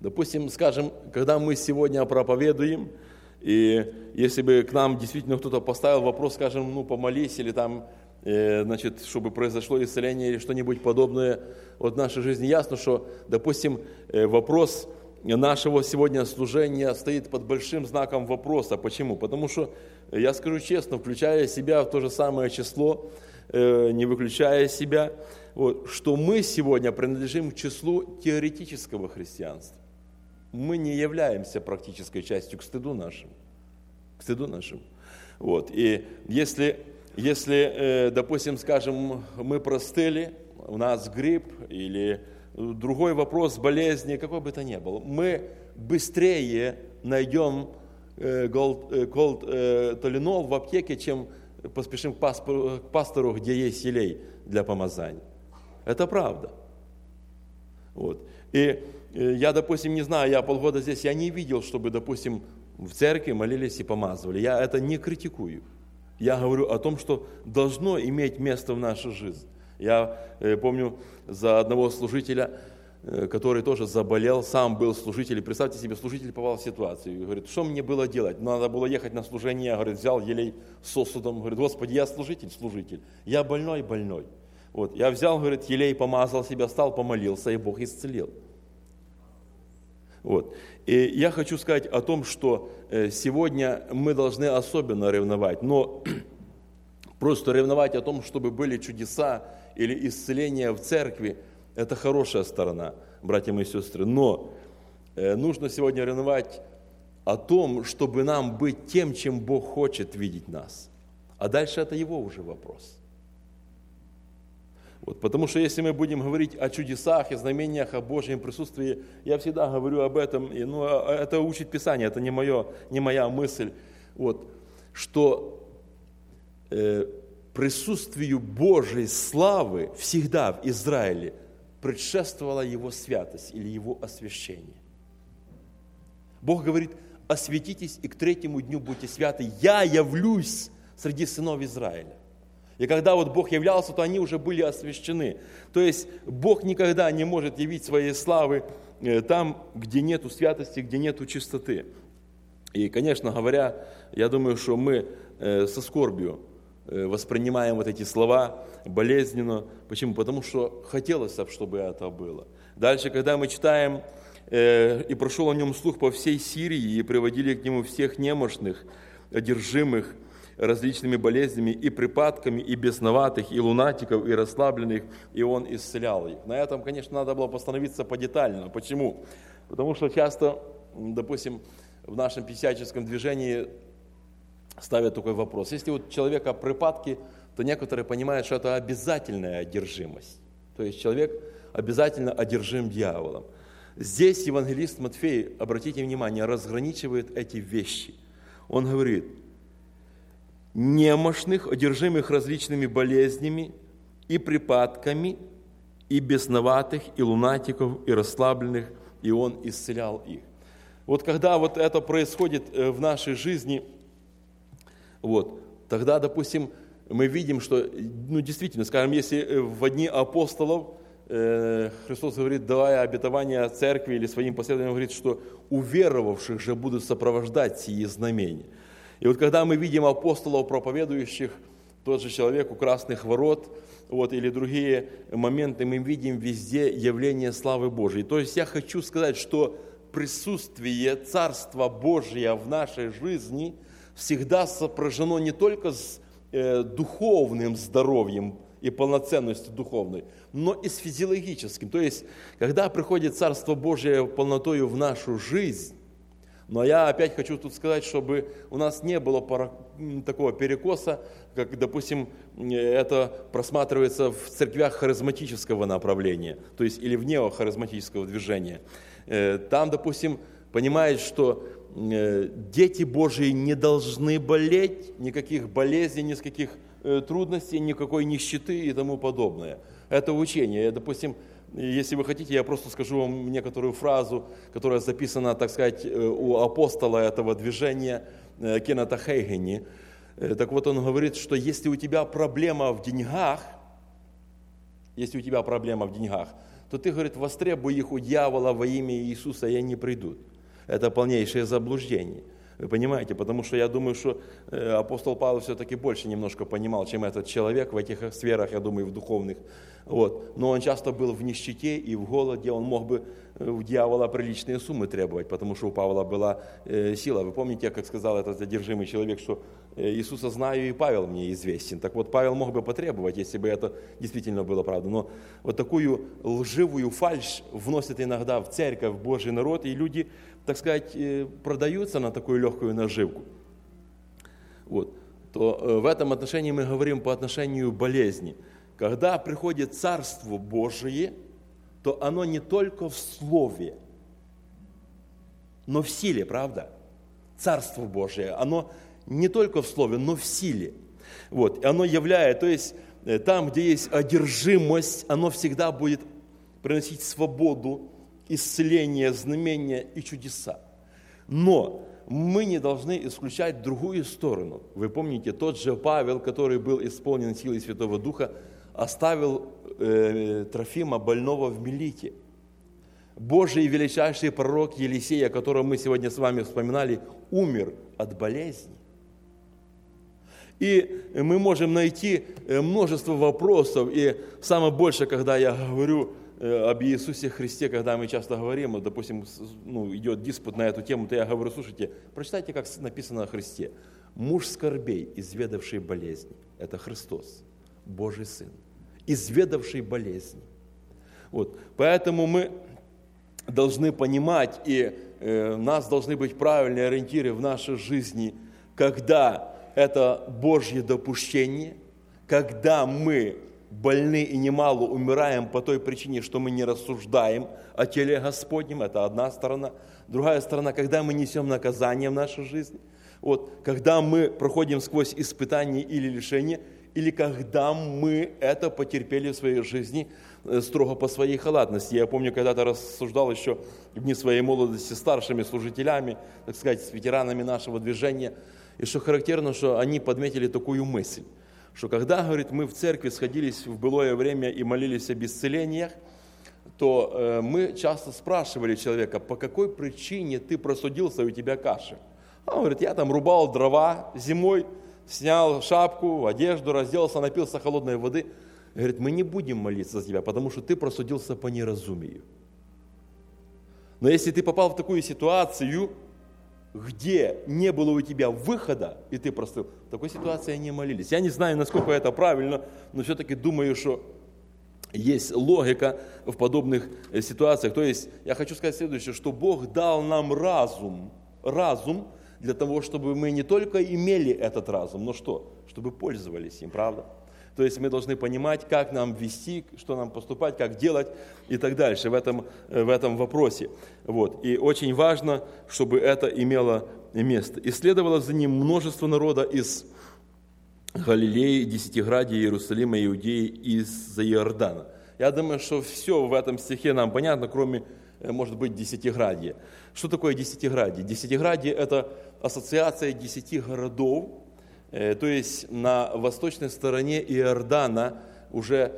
Допустим, скажем, когда мы сегодня проповедуем, и если бы к нам действительно кто-то поставил вопрос, скажем, помолись, или там, чтобы произошло исцеление или что-нибудь подобное от нашей жизни, ясно, что, допустим, вопрос нашего сегодня служения стоит под большим знаком вопроса. Почему? Потому что, я скажу честно, включая себя в то же самое число, не выключая себя, что мы сегодня принадлежим к числу теоретического христианства. Мы не являемся практической частью к стыду нашему. И если, допустим, скажем, мы простыли, у нас грипп или другой вопрос болезни, какой бы то ни был, мы быстрее найдем Толинол в аптеке, чем поспешим к пастору, где есть елей для помазания. Это правда. И я, допустим, не знаю, я полгода здесь, я не видел, чтобы, допустим, в церкви молились и помазывали. Я это не критикую. Я говорю о том, что должно иметь место в нашей жизни. Я помню за одного служителя, который тоже заболел, сам был служитель. Представьте себе, служитель попал в ситуацию. И говорит, что мне было делать? Надо было ехать на служение. Говорит, взял елей с сосудом. Говорит, Господи, я служитель. Я больной. Я взял, говорит, елей, помазал себя, стал, помолился, и Бог исцелил. И я хочу сказать о том, что сегодня мы должны особенно ревновать, но просто ревновать о том, чтобы были чудеса или исцеления в церкви, это хорошая сторона, братья и сестры. Но нужно сегодня ревновать о том, чтобы нам быть тем, чем Бог хочет видеть нас. А дальше это Его уже вопрос. Потому что если мы будем говорить о чудесах и знамениях, о Божьем присутствии, я всегда говорю об этом, это учит Писание, это не моя мысль, что присутствию Божьей славы всегда в Израиле предшествовала Его святость или Его освящение. Бог говорит, осветитесь и к третьему дню будьте святы, я явлюсь среди сынов Израиля. И когда Бог являлся, то они уже были освящены. То есть Бог никогда не может явить своей славы там, где нету святости, где нету чистоты. И, конечно говоря, я думаю, что мы со скорбью воспринимаем эти слова болезненно. Почему? Потому что хотелось, чтобы это было. Дальше, когда мы читаем, «И прошел о нем слух по всей Сирии, и приводили к нему всех немощных, одержимых различными болезнями, и припадками, и бесноватых, и лунатиков, и расслабленных, и он исцелял их». На этом, конечно, надо было постановиться подетально. Почему? Потому что часто, допустим, в нашем пятидесятническом движении ставят такой вопрос. Если у человека припадки, то некоторые понимают, что это обязательная одержимость. То есть человек обязательно одержим дьяволом. Здесь евангелист Матфей, обратите внимание, разграничивает эти вещи. Он говорит, немощных, одержимых различными болезнями и припадками, и бесноватых, и лунатиков, и расслабленных, и Он исцелял их. Когда это происходит в нашей жизни, тогда, допустим, мы видим, что, действительно, скажем, если в дни апостолов Христос говорит, давая обетование церкви или своим последователям, говорит, что уверовавших же будут сопровождать сии знамения. И когда мы видим апостолов, проповедующих, тот же человек у красных ворот, или другие моменты, мы видим везде явление славы Божьей. То есть я хочу сказать, что присутствие Царства Божия в нашей жизни всегда сопряжено не только с духовным здоровьем и полноценностью духовной, но и с физиологическим. То есть, когда приходит Царство Божие полнотою в нашу жизнь, но я опять хочу тут сказать, чтобы у нас не было такого перекоса, как, допустим, это просматривается в церквях харизматического направления, то есть или в неохаризматического движения. Там, допустим, понимают, что дети Божьи не должны болеть, никаких болезней, никаких трудностей, никакой нищеты и тому подобное. Это учение. Допустим, если вы хотите, я просто скажу вам некоторую фразу, которая записана, так сказать, у апостола этого движения Кеннета Хейгени. Так вот, он говорит, что если у тебя проблема в деньгах, то ты, говорит, востребуй их у дьявола во имя Иисуса, и они придут. Это полнейшее заблуждение. Вы понимаете? Потому что я думаю, что апостол Павел все-таки больше немножко понимал, чем этот человек в этих сферах, я думаю, в духовных. Вот. Но он часто был в нищете и в голоде, он мог бы у дьявола приличные суммы требовать, потому что у Павла была сила. Вы помните, как сказал этот одержимый человек, что Иисуса знаю и Павел мне известен. Так вот, Павел мог бы потребовать, если бы это действительно было правда. Но вот такую лживую фальшь вносят иногда в церковь, в Божий народ, и люди, так сказать, продаются на такую легкую наживку. Вот. То в этом отношении мы говорим по отношению к болезни. Когда приходит Царство Божие, то оно не только в слове, но в силе, правда? Царство Божие, оно не только в слове, но в силе. Вот. И оно являет, то есть там, где есть одержимость, оно всегда будет приносить свободу, исцеление, знамения и чудеса. Но мы не должны исключать другую сторону. Вы помните, тот же Павел, который был исполнен силой Святого Духа, оставил Трофима больного в Милите. Божий величайший пророк Елисей, о котором мы сегодня с вами вспоминали, умер от болезни. И мы можем найти множество вопросов, и самое большее, когда я говорю об Иисусе Христе, когда мы часто говорим, допустим, идет диспут на эту тему, то я говорю, слушайте, прочитайте, как написано о Христе. Муж скорбей, изведавший болезни, это Христос, Божий Сын, изведавший болезни. Вот. Поэтому мы должны понимать, и у нас должны быть правильные ориентиры в нашей жизни, когда это Божье допущение, когда мы больны и немало умираем по той причине, что мы не рассуждаем о теле Господнем, это одна сторона. Другая сторона, когда мы несем наказание в нашу жизнь, вот, когда мы проходим сквозь испытания или лишения, или когда мы это потерпели в своей жизни строго по своей халатности. Я помню, когда-то рассуждал еще в дни своей молодости с старшими служителями, так сказать, с ветеранами нашего движения, и что характерно, что они подметили такую мысль, что когда, говорит, мы в церкви сходились в былое время и молились об исцелениях, то мы часто спрашивали человека, по какой причине ты простудился, и у тебя кашель. Он говорит, я там рубал дрова зимой, снял шапку, одежду, разделся, напился холодной воды. Говорит, мы не будем молиться за тебя, потому что ты простудился по неразумию. Но если ты попал в такую ситуацию, где не было у тебя выхода, и ты простыл, в такой ситуации они молились. Я не знаю, насколько это правильно, но все-таки думаю, что есть логика в подобных ситуациях. То есть, я хочу сказать следующее, что Бог дал нам разум для того, чтобы мы не только имели этот разум, но что? Чтобы пользовались им, правда? То есть мы должны понимать, как нам вести, что нам поступать, как делать и так дальше в этом вопросе. Вот. И очень важно, чтобы это имело место. И следовало за ним множество народа из Галилеи, Десятиградия, Иерусалима, Иудеи и из-за Иордана. Я думаю, что все в этом стихе нам понятно, кроме, может быть, Десятиградия. Что такое Десятиградие? Десятиградие – это ассоциация 10 городов. То есть на восточной стороне Иордана уже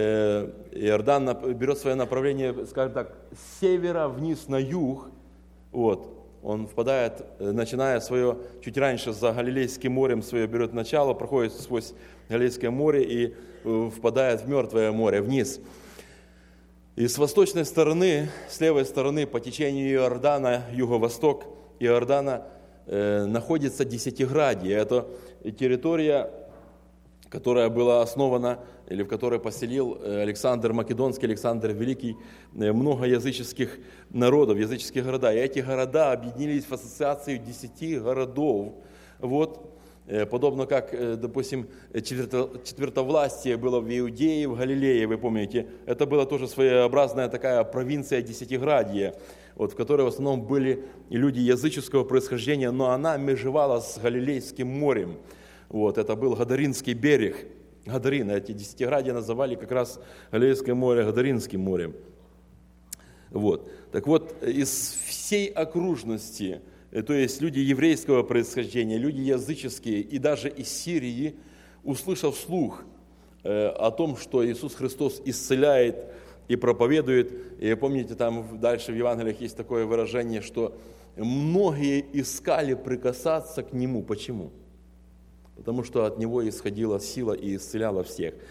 Иордан берет свое направление, скажем так, с севера вниз на юг. Вот. Он впадает, начиная свое чуть раньше за Галилейским морем, свое берет начало, проходит сквозь Галилейское море и впадает в Мертвое море вниз. И с восточной стороны, с левой стороны по течению Иордана, юго-восток Иордана, находится Десятиградие. Это территория, которая была основана, или в которой поселил Александр Македонский, Александр Великий, много языческих народов, языческие города. И эти города объединились в ассоциацию 10 городов. Вот. Подобно как, допустим, четвертовластие было в Иудее, в Галилее, вы помните, это была тоже своеобразная такая провинция Десятиградия, вот, в которой в основном были люди языческого происхождения, но она межевала с Галилейским морем. Вот, это был Гадаринский берег. Гадарин, эти Десятиградия называли как раз Галилейское море Гадаринским морем. Вот. Так вот, из всей окружности, то есть люди еврейского происхождения, люди языческие и даже из Сирии, услышав слух о том, что Иисус Христос исцеляет и проповедует. И помните, там дальше в Евангелиях есть такое выражение, что многие искали прикасаться к Нему. Почему? Потому что от Него исходила сила и исцеляла всех.